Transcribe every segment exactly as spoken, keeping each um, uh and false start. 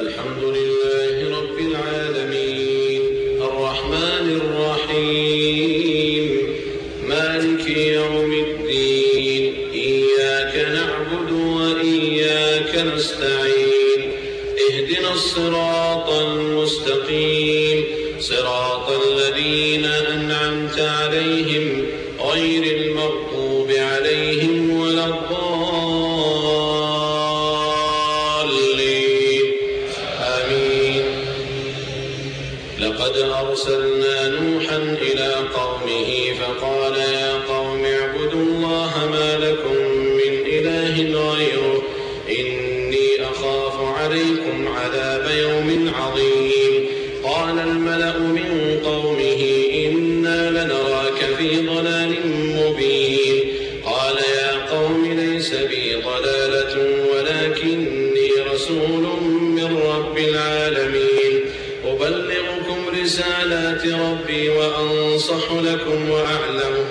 الحمد لله رب العالمين الرحمن الرحيم مالك يوم الدين إياك نعبد وإياك نستعين اهدنا الصراط المستقيم صراط الذين أنعمت عليهم غير المغضوب عليهم ولا الضالين آمين. لقد أرسلنا نوحا إلى قومه فقال يا قوم اعبدوا الله ما لكم من إله غيره إني أخاف عليكم عذاب يوم عظيم. قال الملأ من قومه إنا لنراك في ضلال مبين. قال يا قوم ليس بي ضلالة ولكني رسول من رب العالمين أبلغكم رسالات ربي وأنصح لكم وأعلم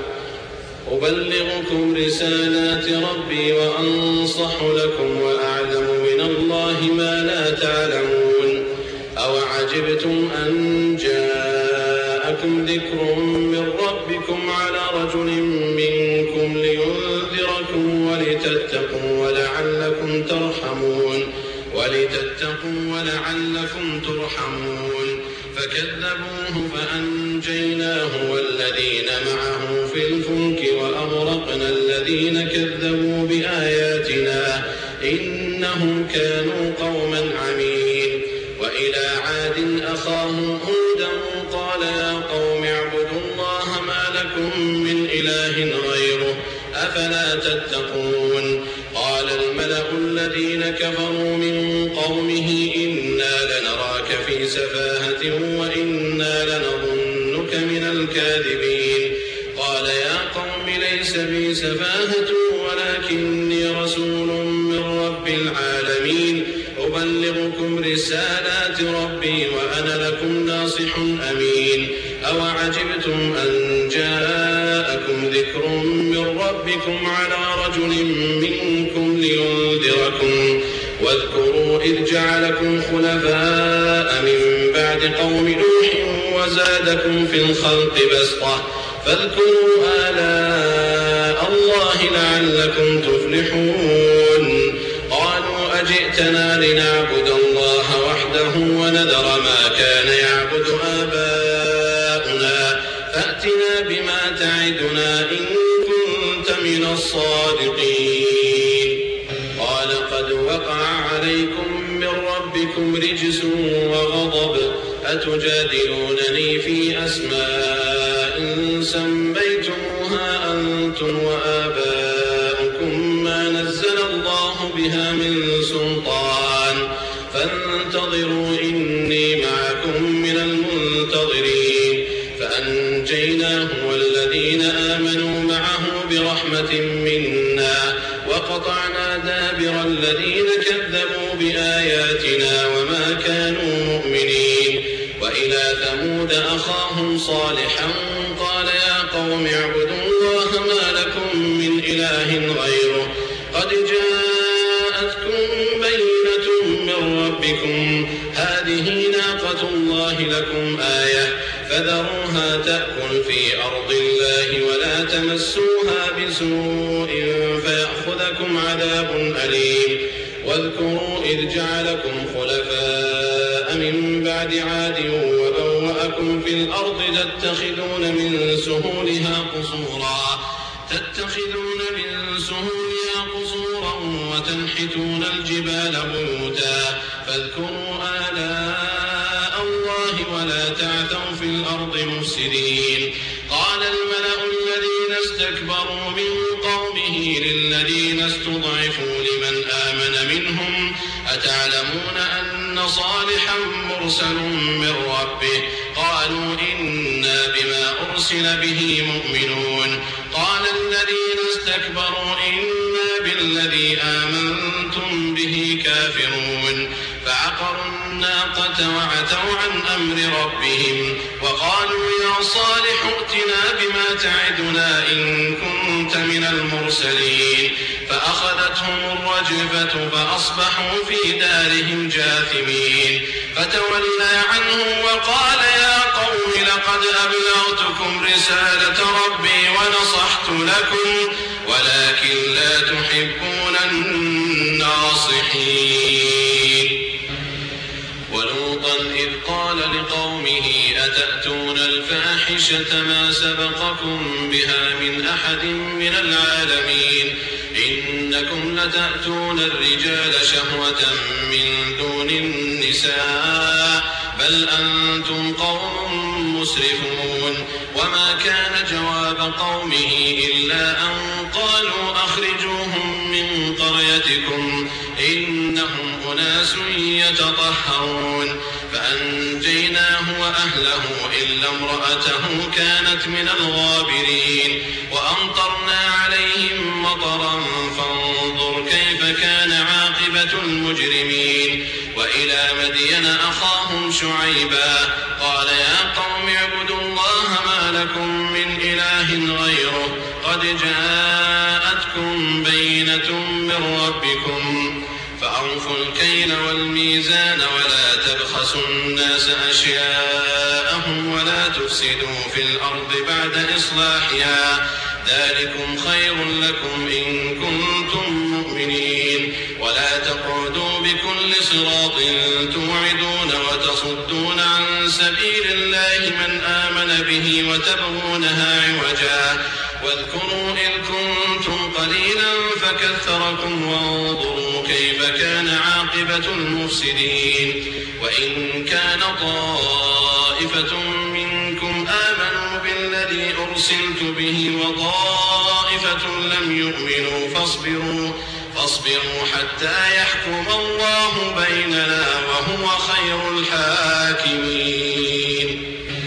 أبلغكم رسالات ربي وأنصح لكم وأعلم من الله ما لا تعلمون. أوعجبتم أن جاءكم ذكر من ربكم على رجل منكم لينذركم ولتتقوا ولعلكم ترحمون ولتتقوا ولعلكم ترحمون. فكذبوه فأنجيناه والذين معه في الفلك وأغرقنا الذين كذبوا بآياتنا إنهم كانوا قوما عمين. وإلى عاد أخاهم هودا قال يا قوم اعبدوا الله ما لكم من إله غيره أفلا تتقون. قال الملأ الذين كفروا من قومه إنا لنراك في سفاهة وإنا لنظنك من الكاذبين. قال يا قوم ليس بي سفاهة ولكني رسول من رب العالمين أبلغكم رسالات ربي وأنا لكم ناصح أمين. أوعجبتم أن جاءكم ذكر من ربكم على رجل منكم لينذركم واذكروا إذ جعلكم خلفاء من بعد قوم نوح وزادكم في الخلق بسطة فاذكروا آلاء الله لعلكم تفلحون. قالوا أجئتنا لنعبد الله وحده ونذر ما كان يعبد آباؤنا فأتنا بما تعدنا إن كنت من الصادقين. قال قد وقع عليكم من ربكم رجس وغضب أتجادلونني في أسماء سميتموها أنتم وآباؤكم ما نزل الله بها من سلطان فانتظروا إني معكم من المنتظرين. فأنجيناه والذين آمنوا معه برحمة منا وقطعنا دابر الذين كذبوا بآياتنا وما كانوا مؤمنين. وإلى ثمود أخاهم صالحا قال يا قوم اعبدوا الله ما لكم من إله غيره قد جاءتكم بينة من ربكم هذه ناقة الله لكم آية فذروها تأكل في أرض الله ولا تمسوها بسوء فيأخذكم عذاب أليم. واذكروا إذ جعلكم خلفاء من بعد عاد وبوأكم في الأرض تتخذون من سهولها قصورا تتخذون من سهولها قصورا وتنحتون الجبال بيوتا فاذكروا آلاء الله ولا تعثوا في الأرض مفسدين. قال الملأ الذين استكبروا من قومه للذين استضعفوا لمن آمن منهم أتعلمون أن صالحا مرسل من ربه قالوا إنا بما أرسل به مؤمنون. قال الذين استكبروا إنا بالذي آمنتم به كافرون. فعقروا الناقة وعتوا عن أمر ربهم وقالوا يا صالح ائتنا بما تعدنا إن كنت من المرسلين فأخذتهم الرجفة فأصبحوا في دارهم جاثمين فتولى عنهم وقال يا قوم لقد أبلغتكم رسالة ربي ونصحت لكم ولكن لا تحبون الناصحين. ولوطا إذ قال لقومه أتأتون الفاحشة ما سبقكم بها من أحد من العالمين إنكم لتأتون الرجال شهوة من دون النساء بل أنتم قوم مسرفون. وما كان جواب قومه إلا أن قالوا أخرجوهم من قريتكم إنهم أناس يتطهرون فأنجيناه وأهله إلا امرأته كانت من الغابرين وأمطرنا عليهم مطرا فانظر كيف كان عاقبة المجرمين. وإلى مدين أخاهم شعيبا قال يا قوم اعبدوا الله ما لكم من إله غيره قد جاءتكم بينة من ربكم فأوفوا الكيل والميزان ولا تبخسوا الناس أشياءهم ولا تفسدوا في الأرض بعد إصلاحها ذلكم خير لكم إن كنتم مؤمنين. ولا تقعدوا بكل صراط توعدون وتصدون عن سبيل الله من آمن به وتبغونها عوجا واذكروا إذ كنتم قليلا فكثركم وانظروا كيف كان عاقبة المفسدين. وإن كان طائفة منكم آمنوا بالذي أرسلت به وطائفة لم يؤمنوا فاصبروا فاصبروا حتى يحكم الله بيننا وهو خير الحاكمين.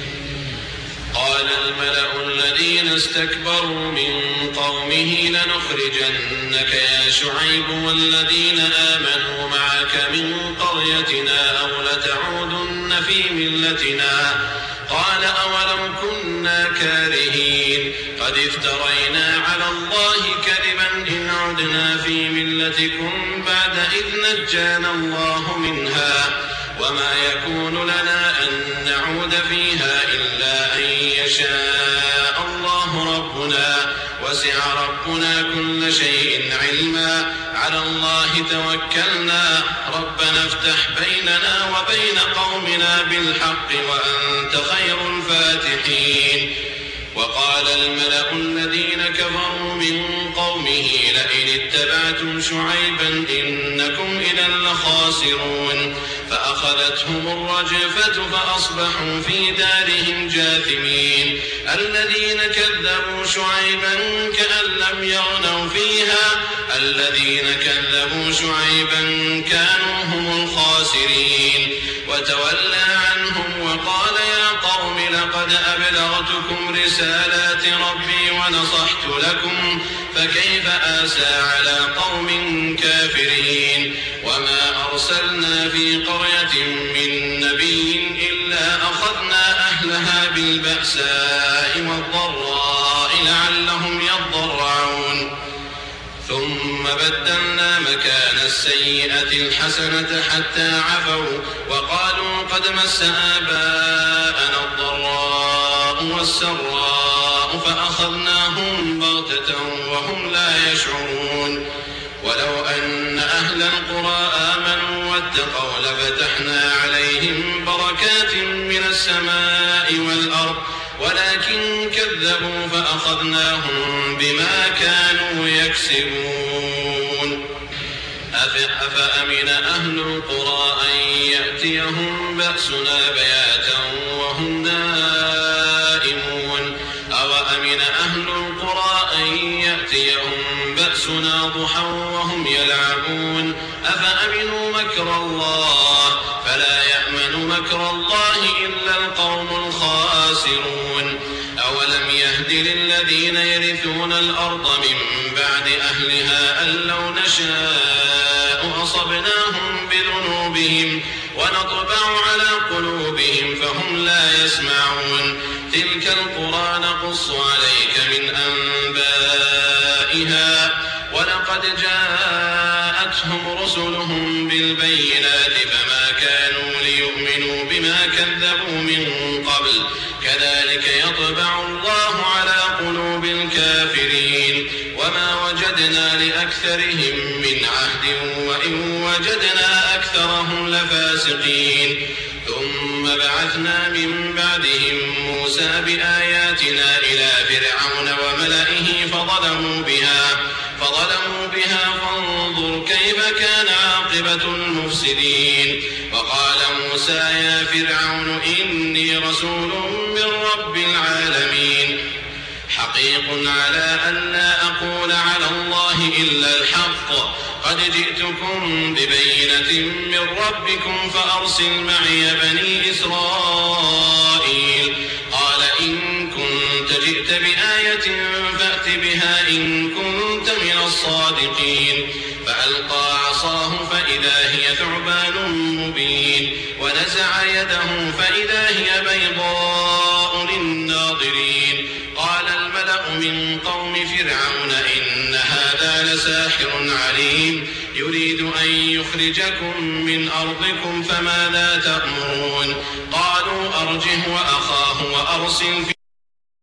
قال الملأ الذين استكبروا من قومه لنخرجنك يا شعيب والذين آمنوا معك من قريتنا أو لتعودن في ملتنا قال أولو كنا كارهين قد افترينا على الله كذبا إن عدنا في ملتكم بعد إذ نجانا الله منها وما يكون لنا أن نعود فيها إلا أن يشاء الله ربنا وسع ربنا كل شيء علما على الله توكلنا ربنا افتح بيننا وبين قومنا بالحق وأنت خير الفاتحين. وقال الملأ الذين كفروا من قومه لئن اتبعتم شعيبا إنكم إذا لخاسرون فأخذتهم الرجفة فأصبحوا في دارهم جاثمين. الذين كذبوا شعيبا كأن لم يغنوا فيها الذين كذبوا شعيبا كانوا هم الخاسرين. وتولى عنهم وقال يا قوم لقد أبلغتكم رسالات ربي ونصحت لكم فكيف آسى على قوم كافرين. وما أرسلنا في قرية من نبي إلا أخذنا أهلها بالبأساء والضراء لعلهم يضرعون ثم بدلنا مكان السيئة الحسنة حتى عفوا وقالوا قد مس آباءنا الضراء والسراء فأخذناهم بغتة وهم لا يشعرون. ولو أن أهل القرى آمنوا واتقوا لفتحنا عليهم بركات من السماء والأرض ولكن كذبوا فأخذناهم بما كانوا يكسبون. أفأمن أهل القرى أن يأتيهم بأسنا بياتا وهم نائمون أوأمن أهل القرى أن يأتيهم بأسنا ضحى وهم يلعبون أفأمنوا مكر الله فلا يأمن مكر الله إلا القوم الخاسرون. أولم يهد للذين يرثون الأرض من بعد أهلها أن لو نشاء أصبناهم بذنوبهم ونطبع على قلوبهم فهم لا يسمعون. تلك القرى نقص عليك من أنبائها ولقد جاءتهم رسلهم بالبينات فما كانوا ليؤمنوا بما كذبوا من قبل كذلك يطبع الله على قلوب الكافرين وما وجدنا لأكثرهم من عهد وإن وجدنا أكثرهم لفاسقين ثم بعثنا من بعدهم موسى بآياتنا إلى فرعون وملئه فظلموا بها فظلموا بها فانظر كيف كان عاقبة المفسدين وقال موسى يا فرعون إني رسول من رب العالمين حقيق على أن لا أقول على الله إلا الحق قد جئتكم ببينة من ربكم فأرسل معي بني إسرائيل قال إن كنت جئت بآية فأت بها إن كنت من الصادقين فألقى عصاه فإذا هي ثعبان مبين ونزع يده فإذا هي بيضاء للناظرين قال الملأ من قوم فرعون إن هذا لساحر عليم يريد أن يخرجكم من أرضكم فماذا تأمرون قالوا أرجه وأخاه وأرسل في